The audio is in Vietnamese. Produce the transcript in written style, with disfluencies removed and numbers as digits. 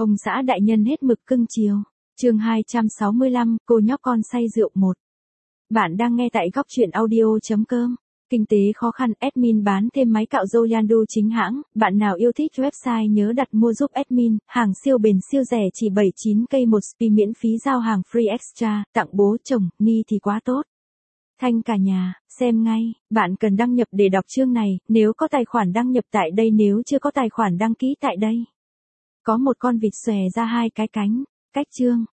Ông xã đại nhân hết mực cưng chiều. Chương 265, cô nhóc con say rượu 1. Bạn đang nghe tại góc truyện audio.com. Kinh tế khó khăn, admin bán thêm máy cạo râu Yandu chính hãng. Bạn nào yêu thích website nhớ đặt mua giúp admin. Hàng siêu bền siêu rẻ chỉ 79k một spi miễn phí giao hàng free extra. Tặng bố chồng, ni thì quá tốt. Thanh cả nhà, xem ngay. Bạn cần đăng nhập để đọc chương này. Nếu có tài khoản đăng nhập tại đây, nếu chưa có tài khoản đăng ký tại đây. Có một con vịt xòe ra hai cái cánh. Cách chương.